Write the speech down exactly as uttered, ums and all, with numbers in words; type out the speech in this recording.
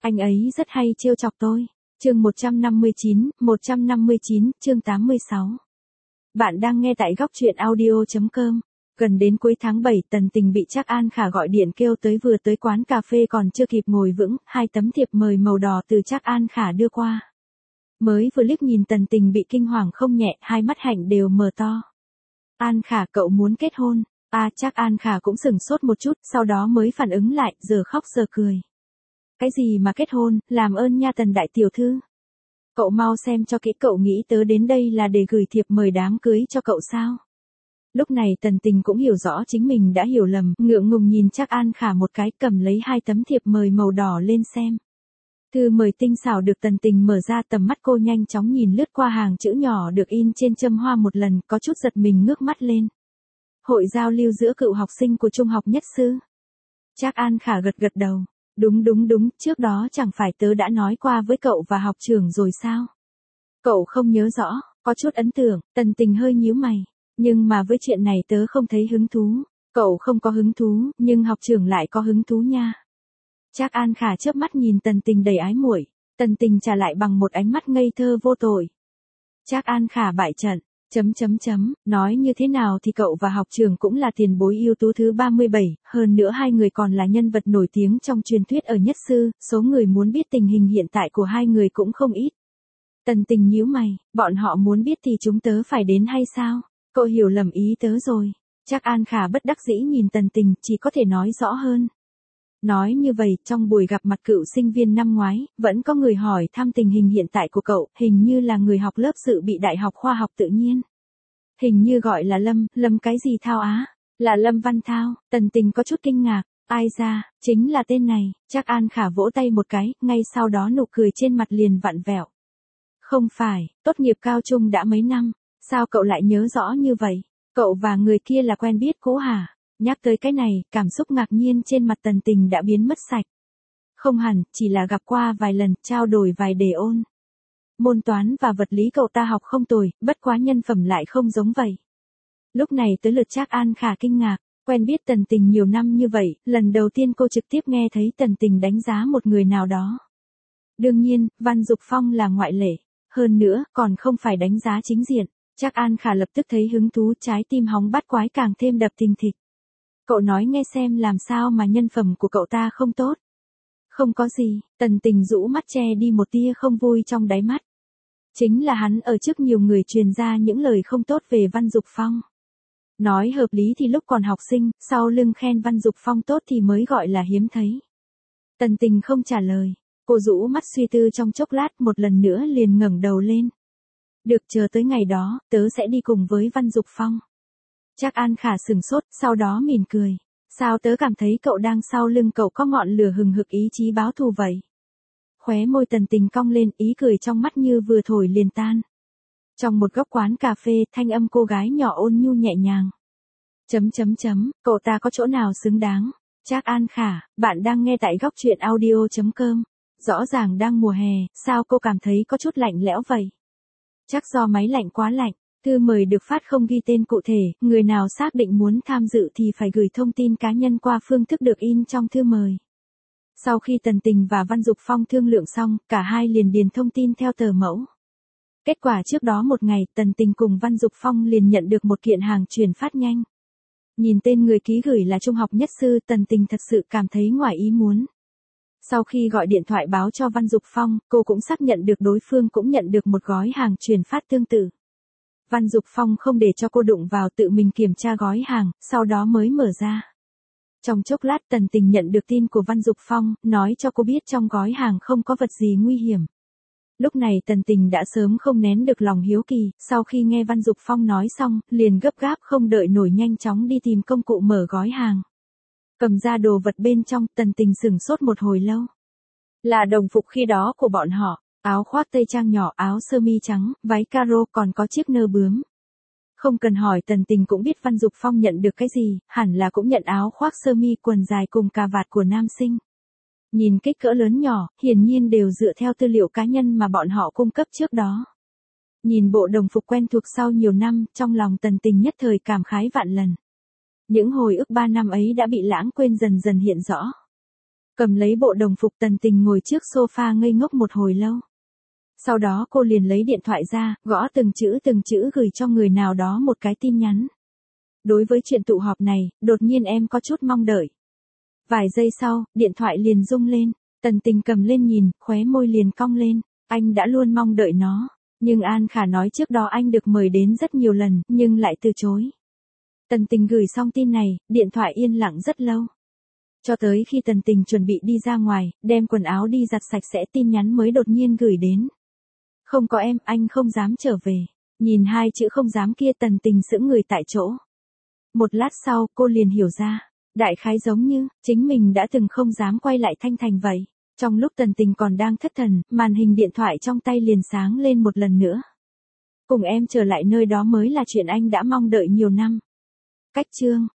Anh ấy rất hay trêu chọc tôi. Chương một trăm năm mươi chín, một trăm năm mươi chín, chương tám mươi sáu. Bạn đang nghe tại góc truyện audio chấm com. Gần đến cuối tháng bảy, Tần Tình bị Trác An Khả gọi điện kêu tới, vừa tới quán cà phê còn chưa kịp ngồi vững, hai tấm thiệp mời màu đỏ từ Trác An Khả đưa qua. Mới vừa liếc nhìn Tần Tình bị kinh hoàng không nhẹ, hai mắt hạnh đều mở to. An Khả, cậu muốn kết hôn? À, Trác An Khả cũng sửng sốt một chút, sau đó mới phản ứng lại, giờ khóc giờ cười. Cái gì mà kết hôn, làm ơn nha Tần đại tiểu thư. Cậu mau xem cho kỹ, cậu nghĩ tớ đến đây là để gửi thiệp mời đám cưới cho cậu sao? Lúc này Tần Tình cũng hiểu rõ chính mình đã hiểu lầm, ngượng ngùng nhìn Trác An Khả một cái, cầm lấy hai tấm thiệp mời màu đỏ lên xem. Thư mời tinh xảo được Tần Tình mở ra, tầm mắt cô nhanh chóng nhìn lướt qua hàng chữ nhỏ được in trên châm hoa một lần, có chút giật mình ngước mắt lên. Hội giao lưu giữa cựu học sinh của Trung học Nhất Sư. Trác An Khả gật gật đầu. Đúng đúng đúng, trước đó chẳng phải tớ đã nói qua với cậu và học trưởng rồi sao? Cậu không nhớ rõ, có chút ấn tượng. Tần Tình hơi nhíu mày. Nhưng mà với chuyện này tớ không thấy hứng thú. Cậu không có hứng thú, nhưng học trưởng lại có hứng thú nha. Trác An Khả chớp mắt nhìn Tần Tình đầy ái muội. Tần Tình trả lại bằng một ánh mắt ngây thơ vô tội. Trác An Khả bại trận. Chấm chấm chấm, nói như thế nào thì cậu và học trưởng cũng là tiền bối ưu tú thứ ba mươi bảy, hơn nữa hai người còn là nhân vật nổi tiếng trong truyền thuyết ở Nhất Sư, số người muốn biết tình hình hiện tại của hai người cũng không ít. Tần Tình nhíu mày, bọn họ muốn biết thì chúng tớ phải đến hay sao? Cậu hiểu lầm ý tớ rồi. Trác An Khả bất đắc dĩ nhìn Tần Tình, chỉ có thể nói rõ hơn. Nói như vậy, trong buổi gặp mặt cựu sinh viên năm ngoái, vẫn có người hỏi thăm tình hình hiện tại của cậu, hình như là người học lớp dự bị Đại học Khoa học Tự nhiên. Hình như gọi là Lâm, Lâm cái gì Thao á? Là Lâm Văn Thao. Tần Tình có chút kinh ngạc, ai ra, chính là tên này. Trác An Khả vỗ tay một cái, ngay sau đó nụ cười trên mặt liền vặn vẹo. Không phải, tốt nghiệp cao trung đã mấy năm, sao cậu lại nhớ rõ như vậy? Cậu và người kia là quen biết cũ hả? Nhắc tới cái này, cảm xúc ngạc nhiên trên mặt Tần Tình đã biến mất sạch. Không hẳn, chỉ là gặp qua vài lần, trao đổi vài đề ôn. Môn toán và vật lý cậu ta học không tồi, bất quá nhân phẩm lại không giống vậy. Lúc này tới lượt Trác An Khả kinh ngạc, quen biết Tần Tình nhiều năm như vậy, lần đầu tiên cô trực tiếp nghe thấy Tần Tình đánh giá một người nào đó. Đương nhiên, Văn Dục Phong là ngoại lệ, hơn nữa, còn không phải đánh giá chính diện. Trác An Khả lập tức thấy hứng thú, trái tim hóng bát quái càng thêm đập thình thịch. Cậu nói nghe xem làm sao mà nhân phẩm của cậu ta không tốt. Không có gì, Tần Tình rũ mắt che đi một tia không vui trong đáy mắt. Chính là hắn ở trước nhiều người truyền ra những lời không tốt về Văn Dục Phong. Nói hợp lý thì lúc còn học sinh, sau lưng khen Văn Dục Phong tốt thì mới gọi là hiếm thấy. Tần Tình không trả lời, cô rũ mắt suy tư trong chốc lát, một lần nữa liền ngẩng đầu lên. Được, chờ tới ngày đó, tớ sẽ đi cùng với Văn Dục Phong. Trác An Khả sừng sốt, sau đó mỉm cười. Sao tớ cảm thấy cậu đang sau lưng cậu có ngọn lửa hừng hực ý chí báo thù vậy? Khóe môi Tần Tình cong lên, ý cười trong mắt như vừa thổi liền tan. Trong một góc quán cà phê, thanh âm cô gái nhỏ ôn nhu nhẹ nhàng. Chấm chấm chấm, cậu ta có chỗ nào xứng đáng? Trác An Khả, bạn đang nghe tại góc truyện audio chấm com. Rõ ràng đang mùa hè, sao cô cảm thấy có chút lạnh lẽo vậy? Chắc do máy lạnh quá lạnh. Thư mời được phát không ghi tên cụ thể, người nào xác định muốn tham dự thì phải gửi thông tin cá nhân qua phương thức được in trong thư mời. Sau khi Tần Tình và Văn Dục Phong thương lượng xong, cả hai liền điền thông tin theo tờ mẫu. Kết quả trước đó một ngày, Tần Tình cùng Văn Dục Phong liền nhận được một kiện hàng chuyển phát nhanh. Nhìn tên người ký gửi là Trung học Nhất Sư, Tần Tình thật sự cảm thấy ngoài ý muốn. Sau khi gọi điện thoại báo cho Văn Dục Phong, cô cũng xác nhận được đối phương cũng nhận được một gói hàng chuyển phát tương tự. Văn Dục Phong không để cho cô đụng vào, tự mình kiểm tra gói hàng, sau đó mới mở ra. Trong chốc lát Tần Tình nhận được tin của Văn Dục Phong, nói cho cô biết trong gói hàng không có vật gì nguy hiểm. Lúc này Tần Tình đã sớm không nén được lòng hiếu kỳ, sau khi nghe Văn Dục Phong nói xong, liền gấp gáp không đợi nổi nhanh chóng đi tìm công cụ mở gói hàng. Cầm ra đồ vật bên trong, Tần Tình sửng sốt một hồi lâu. Là đồng phục khi đó của bọn họ. Áo khoác tây trang nhỏ, áo sơ mi trắng, váy caro, còn có chiếc nơ bướm. Không cần hỏi Tần Tình cũng biết Văn Dục Phong nhận được cái gì, hẳn là cũng nhận áo khoác sơ mi, quần dài cùng cà vạt của nam sinh. Nhìn kích cỡ lớn nhỏ, hiển nhiên đều dựa theo tư liệu cá nhân mà bọn họ cung cấp trước đó. Nhìn bộ đồng phục quen thuộc sau nhiều năm, trong lòng Tần Tình nhất thời cảm khái vạn lần. Những hồi ức ba năm ấy đã bị lãng quên dần dần hiện rõ. Cầm lấy bộ đồng phục Tần Tình ngồi trước sofa ngây ngốc một hồi lâu. Sau đó cô liền lấy điện thoại ra, gõ từng chữ từng chữ gửi cho người nào đó một cái tin nhắn. Đối với chuyện tụ họp này, đột nhiên em có chút mong đợi. Vài giây sau, điện thoại liền rung lên, Tần Tình cầm lên nhìn, khóe môi liền cong lên, anh đã luôn mong đợi nó. Nhưng An Khả nói trước đó anh được mời đến rất nhiều lần, nhưng lại từ chối. Tần Tình gửi xong tin này, điện thoại yên lặng rất lâu. Cho tới khi Tần Tình chuẩn bị đi ra ngoài, đem quần áo đi giặt sạch sẽ tin nhắn mới đột nhiên gửi đến. Không có em, anh không dám trở về. Nhìn hai chữ không dám kia Tần Tình sững người tại chỗ. Một lát sau, cô liền hiểu ra. Đại khái giống như, chính mình đã từng không dám quay lại Thanh Thành vậy. Trong lúc Tần Tình còn đang thất thần, màn hình điện thoại trong tay liền sáng lên một lần nữa. Cùng em trở lại nơi đó mới là chuyện anh đã mong đợi nhiều năm. Cách chương